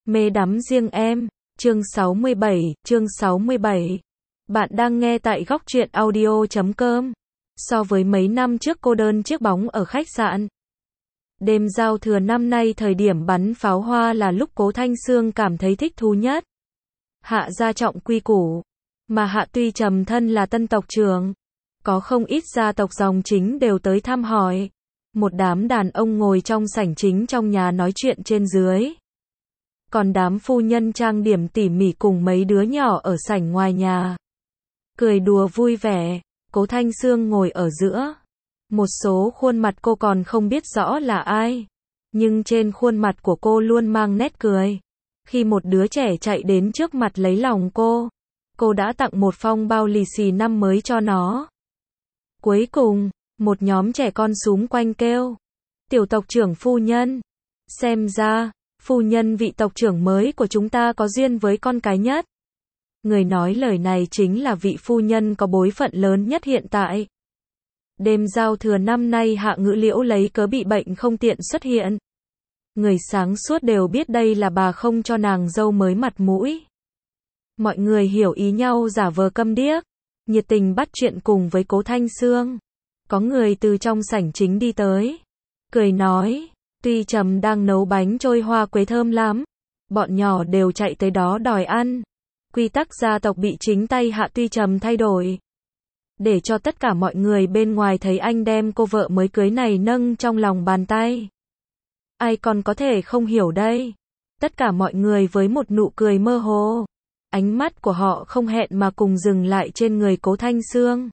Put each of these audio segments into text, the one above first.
Mê đắm riêng em, chương 67. Bạn đang nghe tại Góc Truyện Audio.com. So với mấy năm trước cô đơn chiếc bóng ở khách sạn. Đêm giao thừa năm nay thời điểm bắn pháo hoa là lúc Cố Thanh Sương cảm thấy thích thú nhất. Hạ gia trọng quy củ, mà Hạ tuy trầm thân là tân tộc trưởng. Có không ít gia tộc dòng chính đều tới thăm hỏi. Một đám đàn ông ngồi trong sảnh chính trong nhà nói chuyện trên dưới. Còn đám phu nhân trang điểm tỉ mỉ cùng mấy đứa nhỏ ở sảnh ngoài nhà. Cười đùa vui vẻ, Cố Thanh Sương ngồi ở giữa. Một số khuôn mặt cô còn không biết rõ là ai. Nhưng trên khuôn mặt của cô luôn mang nét cười. Khi một đứa trẻ chạy đến trước mặt lấy lòng cô đã tặng một phong bao lì xì năm mới cho nó. Cuối cùng, một nhóm trẻ con xúm quanh kêu. Tiểu tộc trưởng phu nhân. Xem ra, phu nhân vị tộc trưởng mới của chúng ta có duyên với con cái nhất. Người nói lời này chính là vị phu nhân có bối phận lớn nhất hiện tại. Đêm giao thừa năm nay Hạ Ngữ Liễu lấy cớ bị bệnh không tiện xuất hiện. Người sáng suốt đều biết đây là bà không cho nàng dâu mới mặt mũi. Mọi người hiểu ý nhau giả vờ câm điếc, nhiệt tình bắt chuyện cùng với Cố Thanh Sương. Có người từ trong sảnh chính đi tới, cười nói, tuy trầm đang nấu bánh trôi hoa quế thơm lắm, bọn nhỏ đều chạy tới đó đòi ăn. Quy tắc gia tộc bị chính tay Hạ Tuy Trầm thay đổi. Để cho tất cả mọi người bên ngoài thấy anh đem cô vợ mới cưới này nâng trong lòng bàn tay. Ai còn có thể không hiểu đây? Tất cả mọi người với một nụ cười mơ hồ. Ánh mắt của họ không hẹn mà cùng dừng lại trên người Cố Thanh Sương.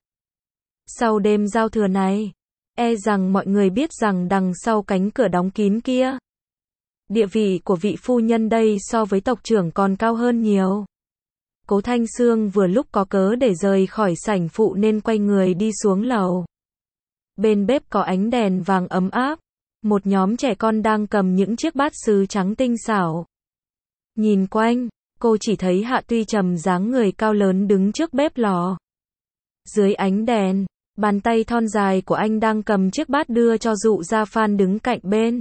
Sau đêm giao thừa này, e rằng mọi người biết rằng đằng sau cánh cửa đóng kín kia, địa vị của vị phu nhân đây so với tộc trưởng còn cao hơn nhiều. Cố Thanh Sương vừa lúc có cớ để rời khỏi sảnh phụ nên quay người đi xuống lầu. Bên bếp có ánh đèn vàng ấm áp, một nhóm trẻ con đang cầm những chiếc bát sứ trắng tinh xảo. Nhìn quanh, cô chỉ thấy Hạ Tuy Trầm dáng người cao lớn đứng trước bếp lò. Dưới ánh đèn, bàn tay thon dài của anh đang cầm chiếc bát đưa cho Dụ Gia Phan đứng cạnh bên.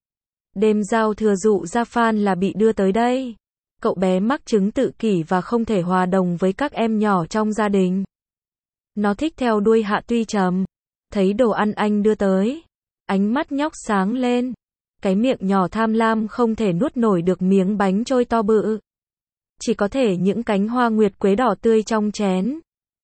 Đêm giao thừa Dụ Gia Phan là bị đưa tới đây. Cậu bé mắc chứng tự kỷ và không thể hòa đồng với các em nhỏ trong gia đình. Nó thích theo đuôi Hạ Tuy Trầm. Thấy đồ ăn anh đưa tới, ánh mắt nhóc sáng lên. Cái miệng nhỏ tham lam không thể nuốt nổi được miếng bánh trôi to bự. Chỉ có thể những cánh hoa nguyệt quế đỏ tươi trong chén.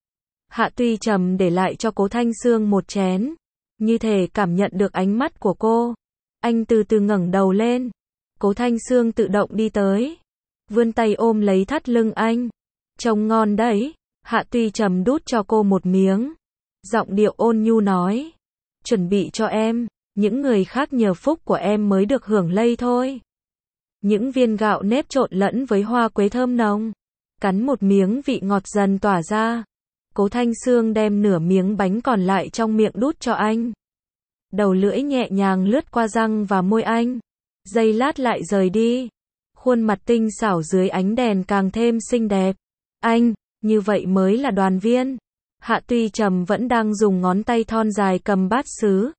Hạ Tuy Trầm để lại cho Cố Thanh Sương một chén. Như thể cảm nhận được ánh mắt của cô. Anh từ từ ngẩng đầu lên. Cố Thanh Sương tự động đi tới. Vươn tay ôm lấy thắt lưng anh. Trông ngon đấy. Hạ Tuy Trầm đút cho cô một miếng. Giọng điệu ôn nhu nói. Chuẩn bị cho em. Những người khác nhờ phúc của em mới được hưởng lây thôi. Những viên gạo nếp trộn lẫn với hoa quế thơm nồng. Cắn một miếng vị ngọt dần tỏa ra. Cố Thanh Sương đem nửa miếng bánh còn lại trong miệng đút cho anh. Đầu lưỡi nhẹ nhàng lướt qua răng và môi anh. Giây lát lại rời đi. Khuôn mặt tinh xảo dưới ánh đèn càng thêm xinh đẹp. Anh, như vậy mới là đoàn viên. Hạ Tuy Trầm vẫn đang dùng ngón tay thon dài cầm bát sứ.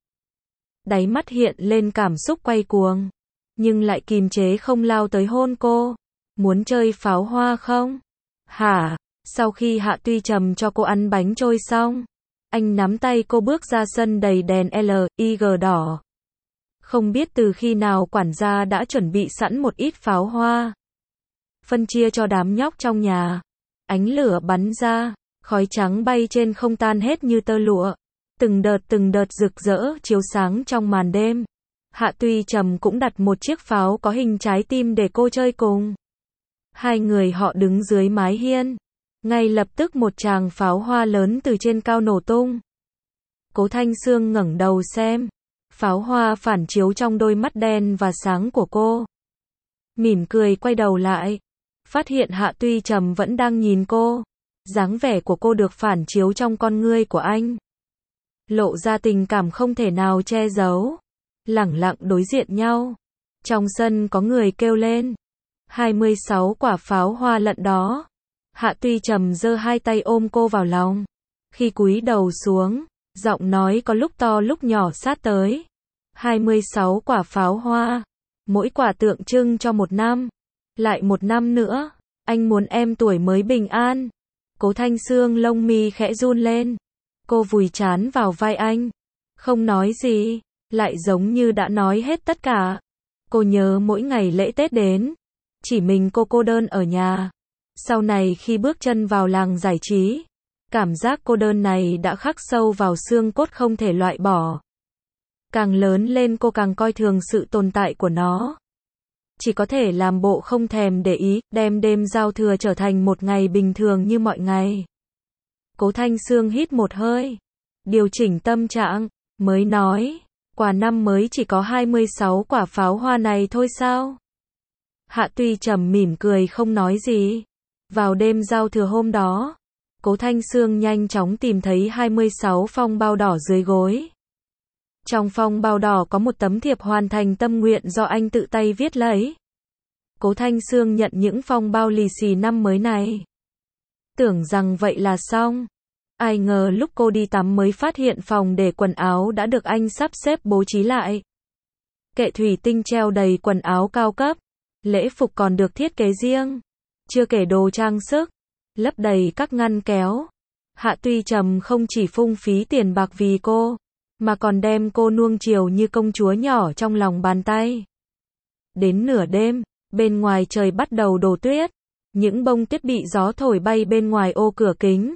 Đáy mắt hiện lên cảm xúc quay cuồng. Nhưng lại kìm chế không lao tới hôn cô. Muốn chơi pháo hoa không? Hả? Sau khi Hạ Tuy Trầm cho cô ăn bánh trôi xong, anh nắm tay cô bước ra sân đầy đèn LED đỏ. Không biết từ khi nào quản gia đã chuẩn bị sẵn một ít pháo hoa. Phân chia cho đám nhóc trong nhà. Ánh lửa bắn ra, khói trắng bay trên không tan hết như tơ lụa. Từng đợt rực rỡ chiếu sáng trong màn đêm. Hạ Tuy Trầm cũng đặt một chiếc pháo có hình trái tim để cô chơi cùng. Hai người họ đứng dưới mái hiên. Ngay lập tức một tràng pháo hoa lớn từ trên cao nổ tung. Cố Thanh Sương ngẩng đầu xem. Pháo hoa phản chiếu trong đôi mắt đen và sáng của cô. Mỉm cười quay đầu lại. Phát hiện Hạ Tuy Trầm vẫn đang nhìn cô. Dáng vẻ của cô được phản chiếu trong con ngươi của anh. Lộ ra tình cảm không thể nào che giấu. Lẳng lặng đối diện nhau. Trong sân có người kêu lên. 26 quả pháo hoa lận đó. Hạ Tuy Trầm giơ hai tay ôm cô vào lòng. Khi cúi đầu xuống, giọng nói có lúc to lúc nhỏ sát tới. 26 quả pháo hoa. Mỗi quả tượng trưng cho một năm. Lại 1 năm nữa, anh muốn em tuổi mới bình an. Cố Thanh Sương lông mi khẽ run lên. Cô vùi trán vào vai anh. Không nói gì, lại giống như đã nói hết tất cả. Cô nhớ mỗi ngày lễ Tết đến, chỉ mình cô đơn ở nhà. Sau này khi bước chân vào làng giải trí, cảm giác cô đơn này đã khắc sâu vào xương cốt không thể loại bỏ. Càng lớn lên cô càng coi thường sự tồn tại của nó. Chỉ có thể làm bộ không thèm để ý, đem đêm giao thừa trở thành một ngày bình thường như mọi ngày. Cố Thanh Sương hít một hơi, điều chỉnh tâm trạng, mới nói, quà năm mới chỉ có 26 quả pháo hoa này thôi sao? Hạ Tuy Trầm mỉm cười không nói gì. Vào đêm giao thừa hôm đó, Cố Thanh Sương nhanh chóng tìm thấy 26 phong bao đỏ dưới gối. Trong phong bao đỏ có một tấm thiệp hoàn thành tâm nguyện do anh tự tay viết lấy. Cố Thanh Sương nhận những phong bao lì xì năm mới này. Tưởng rằng vậy là xong. Ai ngờ lúc cô đi tắm mới phát hiện phòng để quần áo đã được anh sắp xếp bố trí lại. Kệ thủy tinh treo đầy quần áo cao cấp. Lễ phục còn được thiết kế riêng. Chưa kể đồ trang sức, lấp đầy các ngăn kéo. Hạ Tuy Trầm không chỉ phung phí tiền bạc vì cô, mà còn đem cô nuông chiều như công chúa nhỏ trong lòng bàn tay. Đến nửa đêm, bên ngoài trời bắt đầu đổ tuyết. Những bông tuyết bị gió thổi bay bên ngoài ô cửa kính.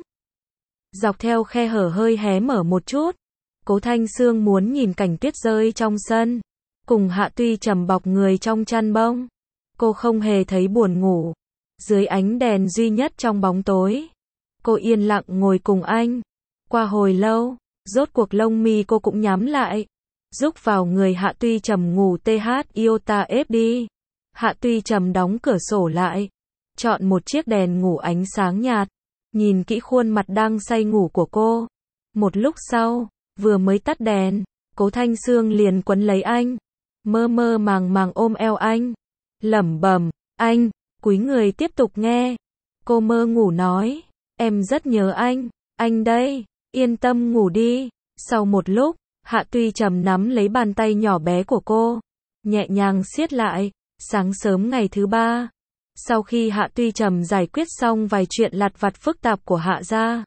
Dọc theo khe hở hơi hé mở một chút. Cố Thanh Sương muốn nhìn cảnh tuyết rơi trong sân. Cùng Hạ Tuy Trầm bọc người trong chăn bông. Cô không hề thấy buồn ngủ. Dưới ánh đèn duy nhất trong bóng tối, cô yên lặng ngồi cùng anh. Qua hồi lâu, rốt cuộc lông mi cô cũng nhắm lại. Rúc vào người Hạ Tuy Trầm ngủ iota fd. Hạ Tuy Trầm đóng cửa sổ lại. Chọn một chiếc đèn ngủ ánh sáng nhạt. Nhìn kỹ khuôn mặt đang say ngủ của cô. Một lúc sau, vừa mới tắt đèn, Cố Thanh Sương liền quấn lấy anh. Mơ mơ màng màng ôm eo anh. Lẩm bẩm, anh, cúi người tiếp tục nghe. Cô mơ ngủ nói, em rất nhớ anh đây, yên tâm ngủ đi. Sau một lúc, Hạ Tuy Trầm nắm lấy bàn tay nhỏ bé của cô, nhẹ nhàng siết lại. Sáng sớm ngày thứ 3, sau khi Hạ Tuy Trầm giải quyết xong vài chuyện lặt vặt phức tạp của Hạ gia,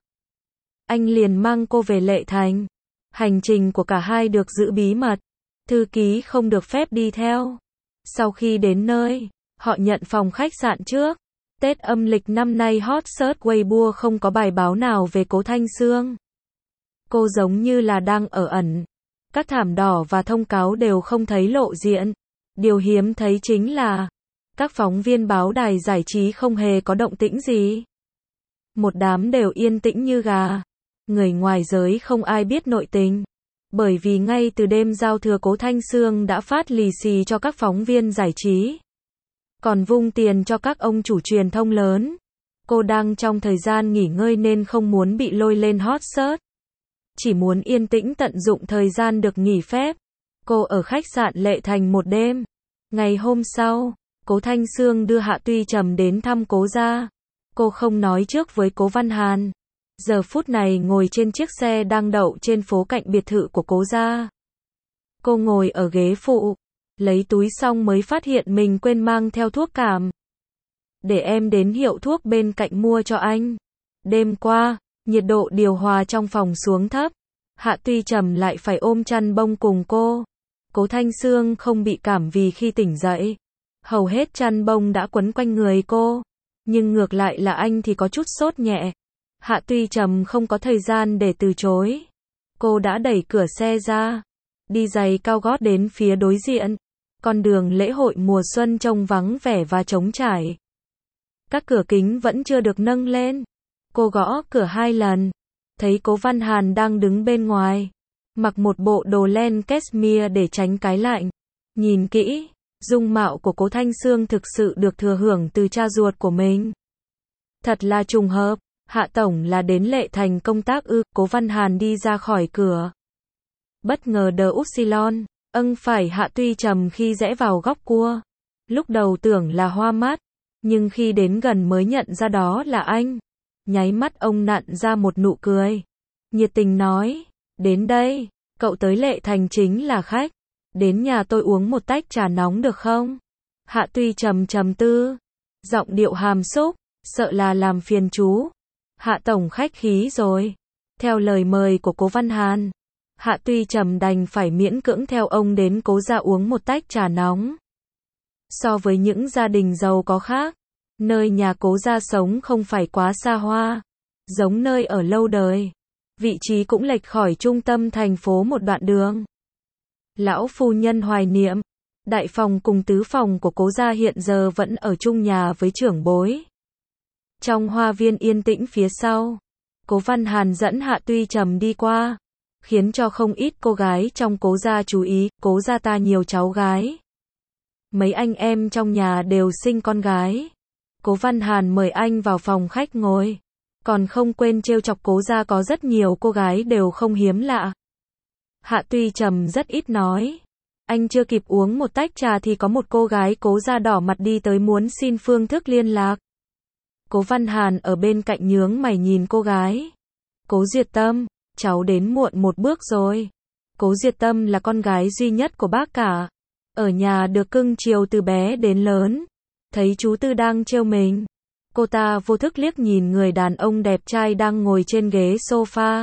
anh liền mang cô về Lệ Thành. Hành trình của cả hai được giữ bí mật, thư ký không được phép đi theo. Sau khi đến nơi, họ nhận phòng khách sạn trước. Tết âm lịch năm nay hot search Weibo không có bài báo nào về Cố Thanh Sương. Cô giống như là đang ở ẩn. Các thảm đỏ và thông cáo đều không thấy lộ diện. Điều hiếm thấy chính là các phóng viên báo đài giải trí không hề có động tĩnh gì. Một đám đều yên tĩnh như gà. Người ngoài giới không ai biết nội tình. Bởi vì ngay từ đêm giao thừa Cố Thanh Sương đã phát lì xì cho các phóng viên giải trí. Còn vung tiền cho các ông chủ truyền thông lớn. Cô đang trong thời gian nghỉ ngơi nên không muốn bị lôi lên hot search. Chỉ muốn yên tĩnh tận dụng thời gian được nghỉ phép. Cô ở khách sạn Lệ Thành một đêm. Ngày hôm sau, Cố Thanh Sương đưa Hạ Tuy Trầm đến thăm Cố gia. Cô không nói trước với Cố Văn Hàn. Giờ phút này ngồi trên chiếc xe đang đậu trên phố cạnh biệt thự của Cố gia. Cô ngồi ở ghế phụ, lấy túi xong mới phát hiện mình quên mang theo thuốc cảm. Để em đến hiệu thuốc bên cạnh mua cho anh. Đêm qua, nhiệt độ điều hòa trong phòng xuống thấp. Hạ Tuy Trầm lại phải ôm chăn bông cùng cô. Cố Thanh Sương không bị cảm vì khi tỉnh dậy, hầu hết chăn bông đã quấn quanh người cô. Nhưng ngược lại là anh thì có chút sốt nhẹ. Hạ Tuy Trầm không có thời gian để từ chối. Cô đã đẩy cửa xe ra, đi giày cao gót đến phía đối diện. Con đường lễ hội mùa xuân trông vắng vẻ và trống trải. Các cửa kính vẫn chưa được nâng lên. Cô gõ cửa 2 lần, thấy Cố Văn Hàn đang đứng bên ngoài, mặc một bộ đồ len cashmere để tránh cái lạnh. Nhìn kỹ, dung mạo của Cố Thanh Sương thực sự được thừa hưởng từ cha ruột của mình. Thật là trùng hợp, Hạ tổng là đến Lệ Thành công tác ư? Cố Văn Hàn đi ra khỏi cửa. Bất ngờ đờ Upsilon, phải Hạ Tuy Trầm khi rẽ vào góc cua. Lúc đầu tưởng là hoa mắt, nhưng khi đến gần mới nhận ra đó là anh. Nháy mắt ông nặn ra một nụ cười, nhiệt tình nói, đến đây, cậu tới Lệ Thành chính là khách. Đến nhà tôi uống một tách trà nóng được không? Hạ Tuy trầm tư, giọng điệu hàm xúc, sợ là làm phiền chú. Hạ tổng khách khí rồi. Theo lời mời của Cố Văn Hàn, Hạ Tuy trầm đành phải miễn cưỡng theo ông đến Cố gia uống một tách trà nóng. So với những gia đình giàu có khác, nơi nhà Cố gia sống không phải quá xa hoa, giống nơi ở lâu đời. Vị trí cũng lệch khỏi trung tâm thành phố một đoạn đường. Lão phu nhân hoài niệm, đại phòng cùng tứ phòng của Cố gia hiện giờ vẫn ở chung nhà với trưởng bối. Trong hoa viên yên tĩnh phía sau, Cố Văn Hàn dẫn Hạ Tuy trầm đi qua, khiến cho không ít cô gái trong Cố gia chú ý. Cố gia ta nhiều cháu gái, mấy anh em trong nhà đều sinh con gái. Cố Văn Hàn mời anh vào phòng khách ngồi, còn không quên trêu chọc Cố gia có rất nhiều cô gái đều không hiếm lạ. Hạ Tuy trầm rất ít nói. Anh chưa kịp uống một tách trà thì có một cô gái Cố gia đỏ mặt đi tới muốn xin phương thức liên lạc. Cố Văn Hàn ở bên cạnh nhướng mày nhìn cô gái. Cố Diệt Tâm, cháu đến muộn một bước rồi. Cố Diệt Tâm là con gái duy nhất của bác cả. Ở nhà được cưng chiều từ bé đến lớn. Thấy chú Tư đang trêu mình, cô ta vô thức liếc nhìn người đàn ông đẹp trai đang ngồi trên ghế sofa.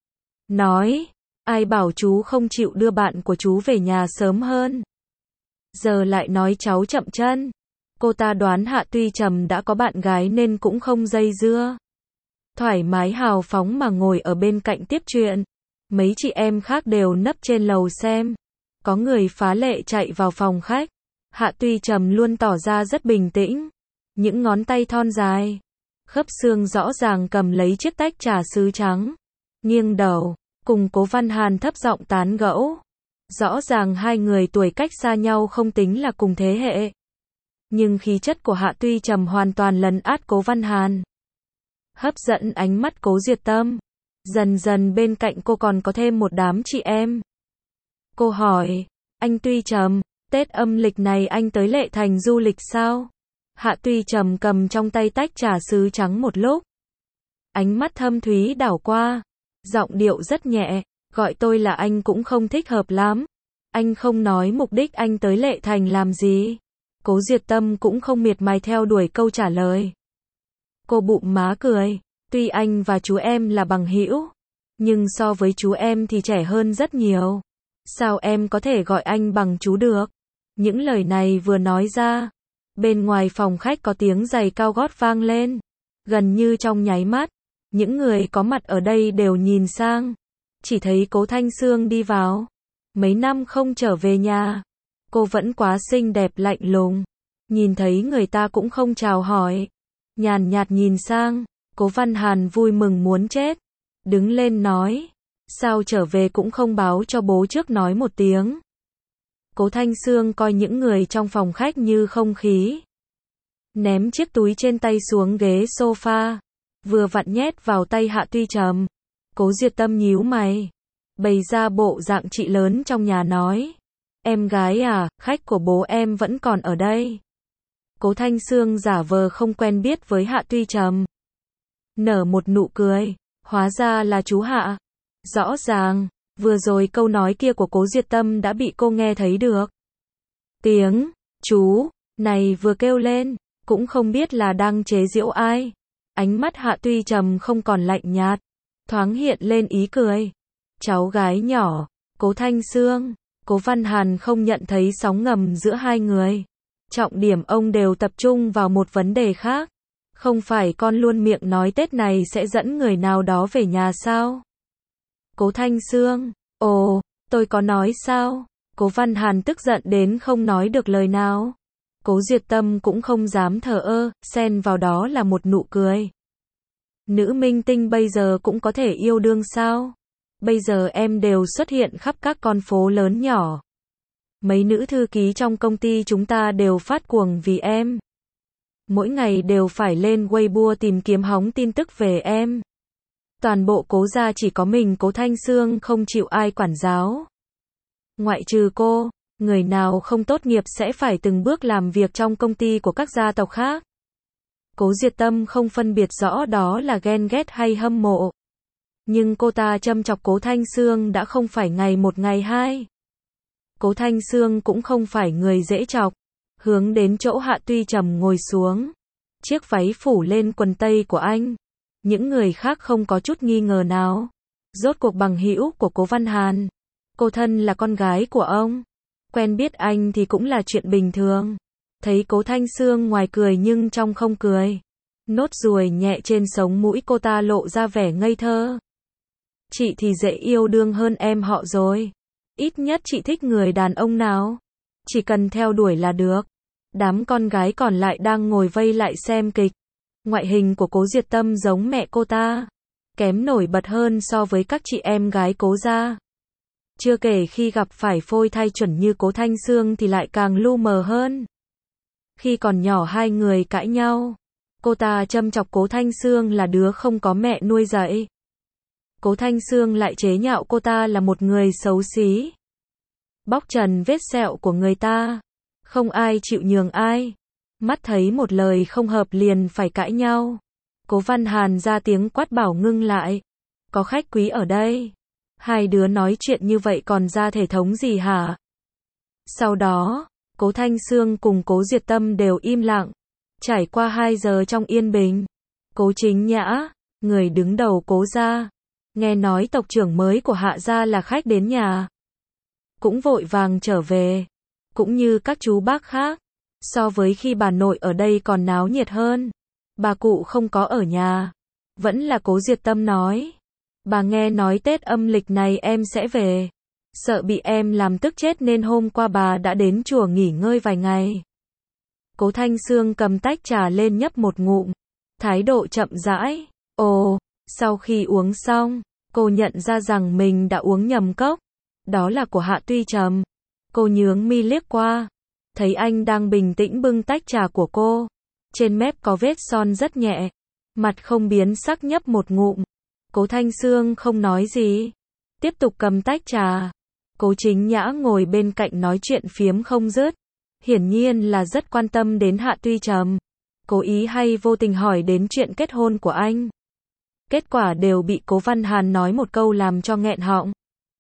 Nói, ai bảo chú không chịu đưa bạn của chú về nhà sớm hơn. Giờ lại nói cháu chậm chân. Cô ta đoán Hạ Tuy trầm đã có bạn gái nên cũng không dây dưa. Thoải mái hào phóng mà ngồi ở bên cạnh tiếp chuyện. Mấy chị em khác đều nấp trên lầu xem. Có người phá lệ chạy vào phòng khách. Hạ Tuy trầm luôn tỏ ra rất bình tĩnh. Những ngón tay thon dài, khớp xương rõ ràng cầm lấy chiếc tách trà sứ trắng. Nghiêng đầu, cùng Cố Văn Hàn thấp giọng tán gẫu. Rõ ràng hai người tuổi cách xa nhau không tính là cùng thế hệ. Nhưng khí chất của Hạ Tuy trầm hoàn toàn lấn át Cố Văn Hàn, hấp dẫn ánh mắt Cố Diệt Tâm. Dần dần bên cạnh cô còn có thêm một đám chị em. Cô hỏi, anh Tuy trầm, Tết âm lịch này anh tới Lệ Thành du lịch sao? Hạ Tuy trầm cầm trong tay tách trà sứ trắng một lúc. Ánh mắt thâm thúy đảo qua, giọng điệu rất nhẹ, gọi tôi là anh cũng không thích hợp lắm. Anh không nói mục đích anh tới Lệ Thành làm gì. Cố Diệt Tâm cũng không miệt mài theo đuổi câu trả lời. Cô bụng má cười, tuy anh và chú em là bằng hữu, nhưng so với chú em thì trẻ hơn rất nhiều. Sao em có thể gọi anh bằng chú được? Những lời này vừa nói ra, bên ngoài phòng khách có tiếng giày cao gót vang lên. Gần như trong nháy mắt, những người có mặt ở đây đều nhìn sang. Chỉ thấy Cố Thanh Sương đi vào. Mấy năm không trở về nhà, cô vẫn quá xinh đẹp lạnh lùng. Nhìn thấy người ta cũng không chào hỏi, nhàn nhạt nhìn sang. Cố Văn Hàn vui mừng muốn chết, đứng lên nói, sao trở về cũng không báo cho bố trước nói một tiếng. Cố Thanh Sương coi những người trong phòng khách như không khí, ném chiếc túi trên tay xuống ghế sofa, vừa vặn nhét vào tay Hạ Tuy trầm. Cố Diệt Tâm nhíu mày, bày ra bộ dạng chị lớn trong nhà nói, em gái à, khách của bố em vẫn còn ở đây. Cố Thanh Sương giả vờ không quen biết với Hạ Tuy trầm, nở một nụ cười, hóa ra là chú Hạ. Rõ ràng, vừa rồi câu nói kia của Cố Diệt Tâm đã bị cô nghe thấy được. Tiếng chú này vừa kêu lên, cũng không biết là đang chế giễu ai. Ánh mắt Hạ Tuy trầm không còn lạnh nhạt, thoáng hiện lên ý cười. Cháu gái nhỏ, Cố Thanh Sương. Cố Văn Hàn không nhận thấy sóng ngầm giữa hai người. Trọng điểm ông đều tập trung vào một vấn đề khác. Không phải con luôn miệng nói Tết này sẽ dẫn người nào đó về nhà sao? Cố Thanh Sương, ồ, tôi có nói sao? Cố Văn Hàn tức giận đến không nói được lời nào. Cố Diệt Tâm cũng không dám thờ ơ, xen vào đó là một nụ cười. Nữ minh tinh bây giờ cũng có thể yêu đương sao? Bây giờ em đều xuất hiện khắp các con phố lớn nhỏ. Mấy nữ thư ký trong công ty chúng ta đều phát cuồng vì em. Mỗi ngày đều phải lên Weibo tìm kiếm hóng tin tức về em. Toàn bộ Cố gia chỉ có mình Cố Thanh Sương không chịu ai quản giáo. Ngoại trừ cô, người nào không tốt nghiệp sẽ phải từng bước làm việc trong công ty của các gia tộc khác. Cố Diệt Tâm không phân biệt rõ đó là ghen ghét hay hâm mộ. Nhưng cô ta châm chọc Cố Thanh Sương đã không phải ngày một ngày hai. Cố Thanh Sương cũng không phải người dễ chọc. hướng đến chỗ Hạ Tuy Trầm ngồi xuống. Chiếc váy phủ lên quần tây của anh. Những người khác không có chút nghi ngờ nào. Rốt cuộc bằng hữu của Cố Văn Hàn. Cô thân là con gái của ông. Quen biết anh thì cũng là chuyện bình thường. Thấy Cố Thanh Sương ngoài cười nhưng trong không cười. Nốt ruồi nhẹ trên sống mũi cô ta lộ ra vẻ ngây thơ. Chị thì dễ yêu đương hơn em họ rồi. Ít nhất chị thích người đàn ông nào. Chỉ cần theo đuổi là được. Đám con gái còn lại đang ngồi vây lại xem kịch. Ngoại hình của Cố Diệt Tâm giống mẹ cô ta. Kém nổi bật hơn so với các chị em gái Cố gia. Chưa kể khi gặp phải phôi thai chuẩn như Cố Thanh Sương thì lại càng lu mờ hơn. Khi còn nhỏ hai người cãi nhau. Cô ta châm chọc Cố Thanh Sương là đứa không có mẹ nuôi dạy. Cố Thanh Sương lại chế nhạo cô ta là một người xấu xí. Bóc trần vết sẹo của người ta. Không ai chịu nhường ai. Mắt thấy một lời không hợp liền phải cãi nhau. Cố Văn Hàn ra tiếng quát bảo ngưng lại. Có khách quý ở đây. Hai đứa nói chuyện như vậy còn ra thể thống gì hả? Sau đó, Cố Thanh Sương cùng Cố Diệt Tâm đều im lặng. Trải qua 2 giờ trong yên bình. Cố Chính Nhã, người đứng đầu Cố gia. Nghe nói tộc trưởng mới của Hạ gia là khách đến nhà. Cũng vội vàng trở về. Cũng như các chú bác khác. So với khi bà nội ở đây còn náo nhiệt hơn. Bà cụ không có ở nhà. Vẫn là Cố Diệt Tâm nói. Bà nghe nói Tết âm lịch này em sẽ về. Sợ bị em làm tức chết nên hôm qua bà đã đến chùa nghỉ ngơi vài ngày. Cố Thanh Sương cầm tách trà lên nhấp một ngụm. Thái độ chậm rãi. Ồ, sau khi uống xong, cô nhận ra rằng mình đã uống nhầm cốc. Đó là của Hạ Tuy Trầm. Cô nhướng mi liếc qua. Thấy anh đang bình tĩnh bưng tách trà của cô. Trên mép có vết son rất nhẹ. Mặt không biến sắc nhấp một ngụm. Cố Thanh Sương không nói gì. Tiếp tục cầm tách trà. Cố Chính Nhã ngồi bên cạnh nói chuyện phiếm không dứt. Hiển nhiên là rất quan tâm đến Hạ Tuy Trầm. Cố ý hay vô tình hỏi đến chuyện kết hôn của anh. Kết quả đều bị Cố Văn Hàn nói một câu làm cho nghẹn họng.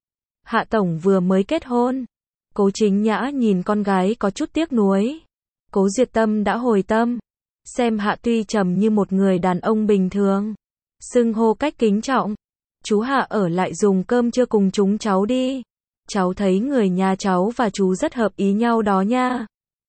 Hạ tổng vừa mới kết hôn. Cố Chính Nhã nhìn con gái có chút tiếc nuối. Cố Diệt Tâm đã hồi tâm. Xem Hạ Tuy Trầm như một người đàn ông bình thường. Xưng hô cách kính trọng. Chú Hạ ở lại dùng cơm trưa cùng chúng cháu đi. Cháu thấy người nhà cháu và chú rất hợp ý nhau đó nha.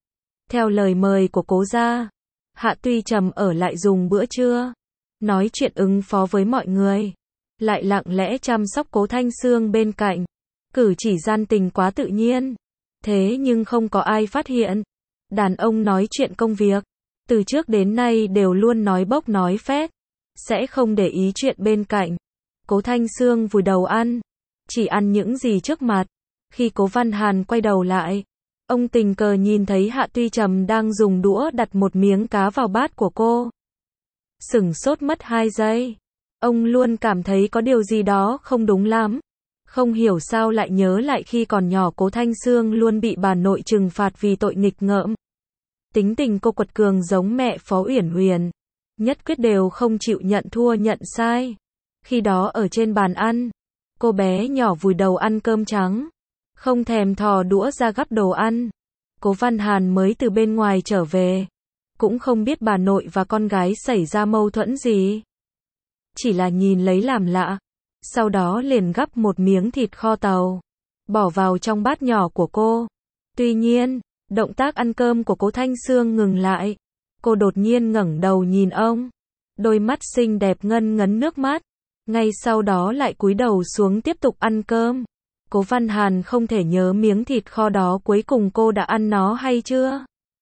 Theo lời mời của Cố gia, Hạ Tuy Trầm ở lại dùng bữa trưa. Nói chuyện ứng phó với mọi người. Lại lặng lẽ chăm sóc Cố Thanh Sương bên cạnh. Cử chỉ gian tình quá tự nhiên. Thế nhưng không có ai phát hiện. Đàn ông nói chuyện công việc. Từ trước đến nay đều luôn nói bốc nói phét. Sẽ không để ý chuyện bên cạnh. Cố Thanh Sương vùi đầu ăn. Chỉ ăn những gì trước mặt. Khi Cố Văn Hàn quay đầu lại. Ông tình cờ nhìn thấy Hạ Tuy Trầm đang dùng đũa đặt một miếng cá vào bát của cô. Sửng sốt mất 2 giây. Ông luôn cảm thấy có điều gì đó không đúng lắm. Không hiểu sao lại nhớ lại khi còn nhỏ Cố Thanh Sương luôn bị bà nội trừng phạt vì tội nghịch ngợm. Tính tình cô quật cường giống mẹ Phó Uyển Huyền. Nhất quyết đều không chịu nhận thua nhận sai. Khi đó ở trên bàn ăn, cô bé nhỏ vùi đầu ăn cơm trắng. Không thèm thò đũa ra gắp đồ ăn. Cố Văn Hàn mới từ bên ngoài trở về. Cũng không biết bà nội và con gái xảy ra mâu thuẫn gì. Chỉ là nhìn lấy làm lạ. Sau đó liền gắp một miếng thịt kho tàu. Bỏ vào trong bát nhỏ của cô. Tuy nhiên, động tác ăn cơm của Cố Thanh Sương ngừng lại. Cô đột nhiên ngẩng đầu nhìn ông. Đôi mắt xinh đẹp ngân ngấn nước mắt. Ngay sau đó lại cúi đầu xuống tiếp tục ăn cơm. Cố Văn Hàn không thể nhớ miếng thịt kho đó cuối cùng cô đã ăn nó hay chưa.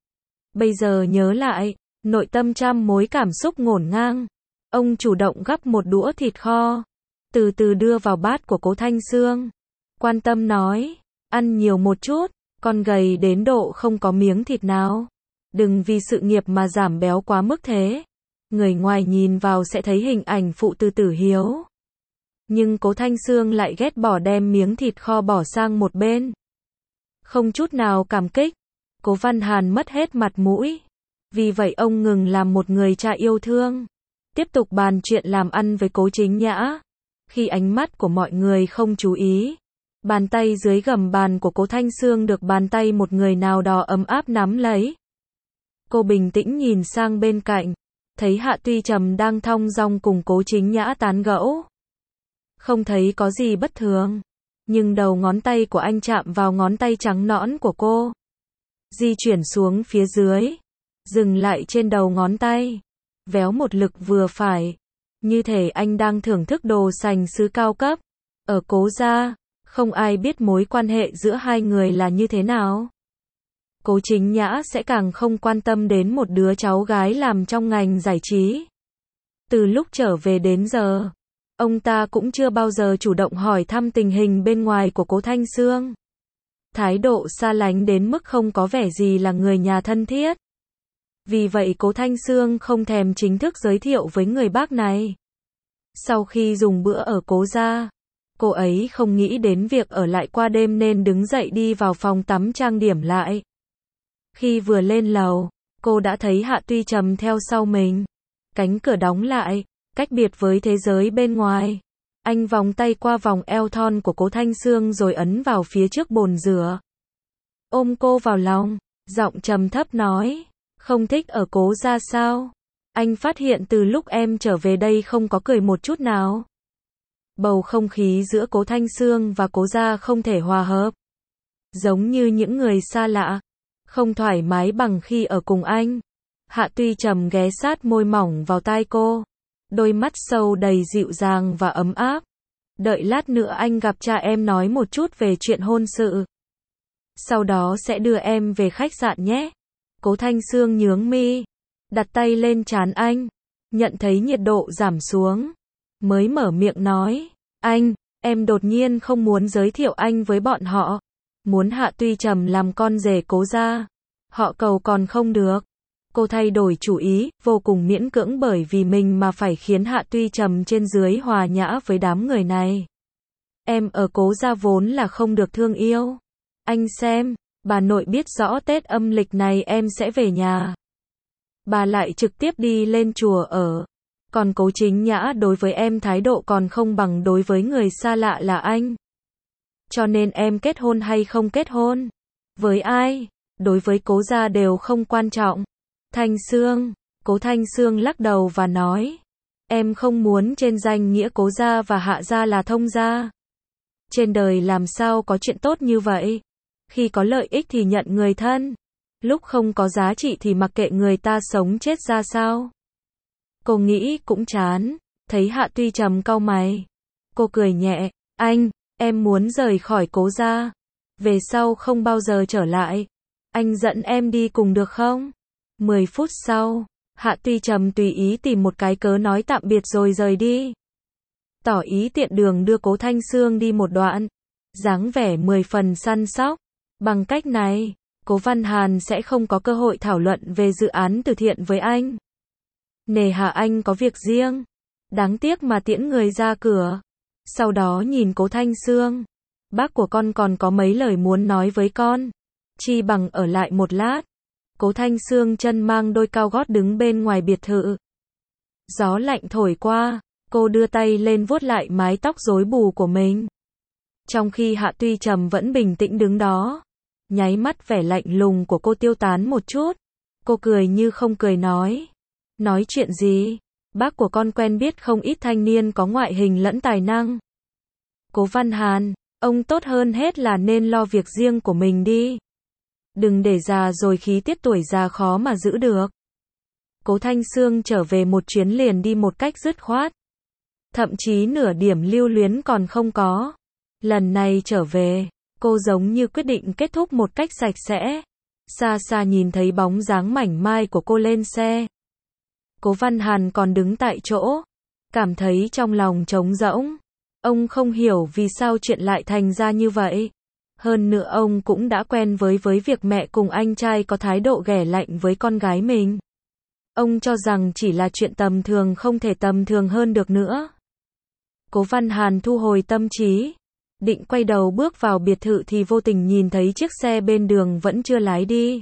Bây giờ nhớ lại, nội tâm trăm mối cảm xúc ngổn ngang. Ông chủ động gắp một đũa thịt kho. Từ từ đưa vào bát của Cố Thanh Sương. Quan tâm nói, ăn nhiều một chút, con gầy đến độ không có miếng thịt nào. Đừng vì sự nghiệp mà giảm béo quá mức thế. Người ngoài nhìn vào sẽ thấy hình ảnh phụ từ Tử Hiếu. Nhưng Cố Thanh Sương lại ghét bỏ đem miếng thịt kho bỏ sang một bên. Không chút nào cảm kích. Cố Văn Hàn mất hết mặt mũi. Vì vậy ông ngừng làm một người cha yêu thương. Tiếp tục bàn chuyện làm ăn với Cố Chính Nhã. Khi ánh mắt của mọi người không chú ý, Bàn tay dưới gầm bàn của Cố Thanh Sương được bàn tay một người nào đó ấm áp nắm lấy. Cô bình tĩnh nhìn sang bên cạnh, thấy Hạ Tuy Trầm đang thong dong cùng Cố Chính Nhã tán gẫu. Không thấy có gì bất thường, nhưng đầu ngón tay của anh chạm vào ngón tay trắng nõn của cô. Di chuyển xuống phía dưới, dừng lại trên đầu ngón tay, véo một lực vừa phải, như thể anh đang thưởng thức đồ sành sứ cao cấp. Ở Cố gia, không ai biết mối quan hệ giữa hai người là như thế nào. Cố Chính Nhã sẽ càng không quan tâm đến một đứa cháu gái làm trong ngành giải trí. Từ lúc trở về đến giờ, ông ta cũng chưa bao giờ chủ động hỏi thăm tình hình bên ngoài của Cố Thanh Sương. Thái độ xa lánh đến mức không có vẻ gì là người nhà thân thiết. Vì vậy Cố Thanh Sương không thèm chính thức giới thiệu với người bác này. Sau khi dùng bữa ở Cố gia, cô ấy không nghĩ đến việc ở lại qua đêm nên đứng dậy đi vào phòng tắm trang điểm lại. Khi vừa lên lầu, cô đã thấy Hạ Tuy Trầm theo sau mình. Cánh cửa đóng lại, cách biệt với thế giới bên ngoài. Anh vòng tay qua vòng eo thon của Cố Thanh Sương rồi ấn vào phía trước bồn rửa. Ôm cô vào lòng, giọng trầm thấp nói, không thích ở Cố gia sao? Anh phát hiện từ lúc em trở về đây không có cười một chút nào. Bầu không khí giữa Cố Thanh Sương và Cố gia không thể hòa hợp. Giống như những người xa lạ, không thoải mái bằng khi ở cùng anh. Hạ Tuy Trầm ghé sát môi mỏng vào tai cô, đôi mắt sâu đầy dịu dàng và ấm áp. Đợi lát nữa anh gặp cha em nói một chút về chuyện hôn sự. Sau đó sẽ đưa em về khách sạn nhé. Cố Thanh Sương nhướng mi, đặt tay lên trán anh, nhận thấy nhiệt độ giảm xuống, mới mở miệng nói, anh, em đột nhiên không muốn giới thiệu anh với bọn họ. Muốn Hạ Tuy Trầm làm con rể Cố gia. Họ cầu còn không được. Cô thay đổi chủ ý, vô cùng miễn cưỡng bởi vì mình mà phải khiến Hạ Tuy Trầm trên dưới hòa nhã với đám người này. Em ở Cố gia vốn là không được thương yêu. Anh xem, bà nội biết rõ Tết âm lịch này em sẽ về nhà. Bà lại trực tiếp đi lên chùa ở. Còn Cố Chính Nhã đối với em thái độ còn không bằng đối với người xa lạ là anh. Cho nên em kết hôn hay không kết hôn, với ai, đối với Cố gia đều không quan trọng. Thanh Sương, Cố Thanh Sương lắc đầu và nói, em không muốn trên danh nghĩa Cố gia và Hạ gia là thông gia. Trên đời làm sao có chuyện tốt như vậy? Khi có lợi ích thì nhận người thân, lúc không có giá trị thì mặc kệ người ta sống chết ra sao. Cô nghĩ cũng chán, thấy Hạ Tuy Trầm cau mày. Cô cười nhẹ, anh, em muốn rời khỏi Cố gia, về sau không bao giờ trở lại. Anh dẫn em đi cùng được không? 10 phút sau, Hạ Tuy Trầm tùy ý tìm một cái cớ nói tạm biệt rồi rời đi. Tỏ ý tiện đường đưa Cố Thanh Sương đi một đoạn, dáng vẻ 10 phần săn sóc. Bằng cách này, Cố Văn Hàn sẽ không có cơ hội thảo luận về dự án từ thiện với anh. Nề hà anh có việc riêng, đáng tiếc mà tiễn người ra cửa. Sau đó nhìn Cố Thanh Sương, bác của con còn có mấy lời muốn nói với con, chi bằng ở lại một lát. Cố Thanh Sương chân mang đôi cao gót đứng bên ngoài biệt thự. Gió lạnh thổi qua, cô đưa tay lên vuốt lại mái tóc rối bù của mình. Trong khi Hạ Tuy Trầm vẫn bình tĩnh đứng đó, nháy mắt vẻ lạnh lùng của cô tiêu tán một chút. Cô cười như không cười nói chuyện gì? Bác của con quen biết không ít thanh niên có ngoại hình lẫn tài năng. Cố Văn Hàn, ông tốt hơn hết là nên lo việc riêng của mình đi. Đừng để già rồi khí tiết tuổi già khó mà giữ được. Cố Thanh Sương trở về một chuyến liền đi một cách dứt khoát. Thậm chí nửa điểm lưu luyến còn không có. Lần này trở về, cô giống như quyết định kết thúc một cách sạch sẽ. Xa xa nhìn thấy bóng dáng mảnh mai của cô lên xe. Cố Văn Hàn còn đứng tại chỗ, cảm thấy trong lòng trống rỗng. Ông không hiểu vì sao chuyện lại thành ra như vậy. Hơn nữa ông cũng đã quen với việc mẹ cùng anh trai có thái độ ghẻ lạnh với con gái mình. Ông cho rằng chỉ là chuyện tầm thường không thể tầm thường hơn được nữa. Cố Văn Hàn thu hồi tâm trí, định quay đầu bước vào biệt thự thì vô tình nhìn thấy chiếc xe bên đường vẫn chưa lái đi.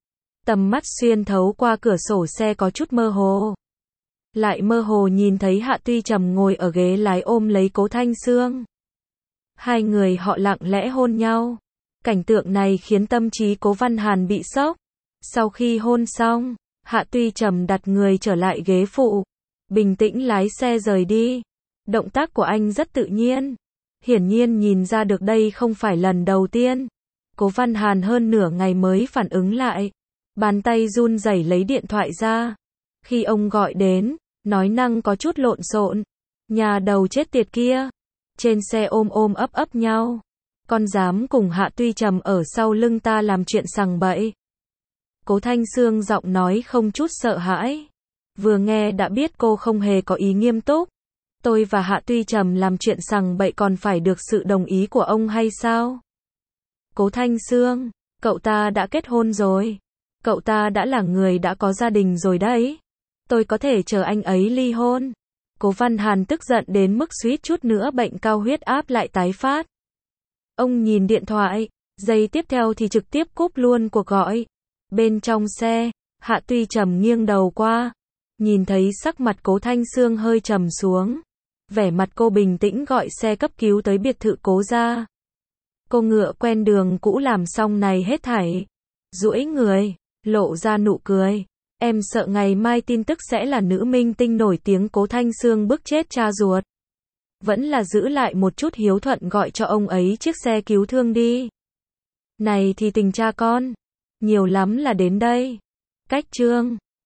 Tầm mắt xuyên thấu qua cửa sổ xe có chút mơ hồ. Lại mơ hồ nhìn thấy Hạ Tuy Trầm ngồi ở ghế lái ôm lấy Cố Thanh Sương. Hai người họ lặng lẽ hôn nhau. Cảnh tượng này khiến tâm trí Cố Văn Hàn bị sốc. Sau khi hôn xong, Hạ Tuy Trầm đặt người trở lại ghế phụ, bình tĩnh lái xe rời đi. Động tác của anh rất tự nhiên. Hiển nhiên nhìn ra được đây không phải lần đầu tiên. Cố Văn Hàn hơn nửa ngày mới phản ứng lại. Bàn tay run rẩy lấy điện thoại ra. Khi ông gọi đến, nói năng có chút lộn xộn. Nhà đầu chết tiệt kia. Trên xe ôm ôm ấp ấp nhau. Con dám cùng Hạ Tuy Trầm ở sau lưng ta làm chuyện sằng bậy. Cố Thanh Sương giọng nói không chút sợ hãi. Vừa nghe đã biết cô không hề có ý nghiêm túc. Tôi và Hạ Tuy Trầm làm chuyện sằng bậy còn phải được sự đồng ý của ông hay sao? Cố Thanh Sương, cậu ta đã kết hôn rồi. Cậu ta đã là người đã có gia đình rồi đấy. Tôi có thể chờ anh ấy ly hôn. Cố Văn Hàn tức giận đến mức suýt chút nữa bệnh cao huyết áp lại tái phát. Ông nhìn điện thoại, giây tiếp theo thì trực tiếp cúp luôn cuộc gọi. Bên trong xe, Hạ Tuy Trầm nghiêng đầu qua, nhìn thấy sắc mặt Cố Thanh Sương hơi trầm xuống. Vẻ mặt cô bình tĩnh gọi xe cấp cứu tới biệt thự Cố gia. Cô ngựa quen đường cũ làm xong này hết thảy. Duỗi người, lộ ra nụ cười. Em sợ ngày mai tin tức sẽ là nữ minh tinh nổi tiếng Cố Thanh Sương bức chết cha ruột. Vẫn là giữ lại một chút hiếu thuận gọi cho ông ấy chiếc xe cứu thương đi. Này thì tình cha con. Nhiều lắm là đến đây. Cách chương